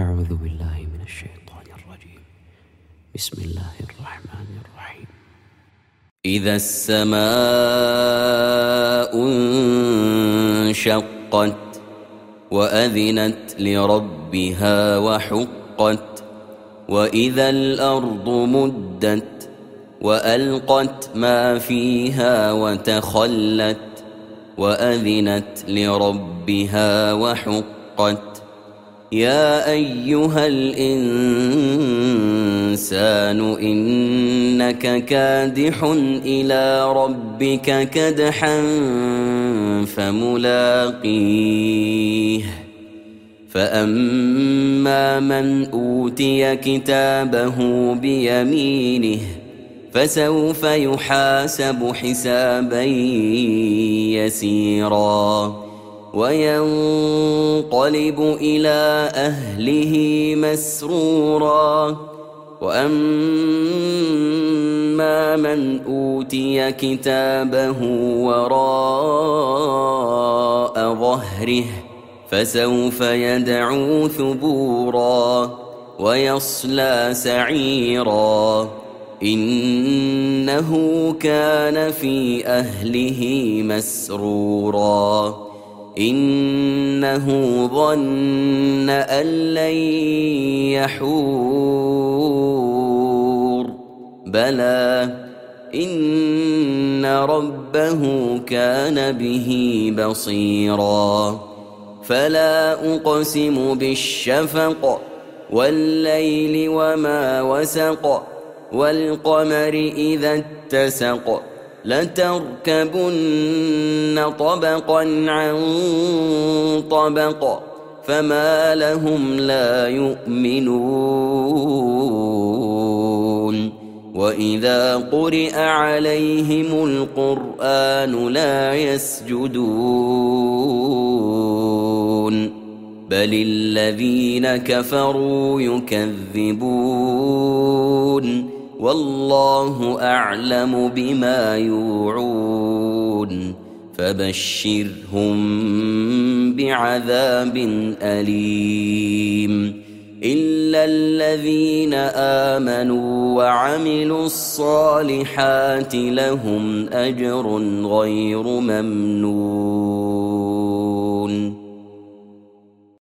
أعوذ بالله من الشيطان الرجيم. بسم الله الرحمن الرحيم. إذا السماء انشقت وأذنت لربها وحقت وإذا الأرض مدت وألقت ما فيها وتخلت وأذنت لربها وحقت يا أيها الإنسان إنك كادح إلى ربك كدحا فملاقيه فأما من أوتي كتابه بيمينه فسوف يحاسب حسابا يسيرا وينقلب إلى أهله مسرورا وأما من أوتي كتابه وراء ظهره فسوف يدعو ثبورا ويصلى سعيرا إنه كان في أهله مسرورا إنه ظن أن لن يحور بلى إن ربه كان به بصيرا فلا أقسم بالشفق والليل وما وسق والقمر إذا اتسق لتركبن طبقا عن طبق فما لهم لا يؤمنون وإذا قرئ عليهم القرآن لا يسجدون بل الذين كفروا يكذبون والله أعلم بما يوعون فبشرهم بعذاب أليم إلا الذين آمنوا وعملوا الصالحات لهم أجر غير ممنون.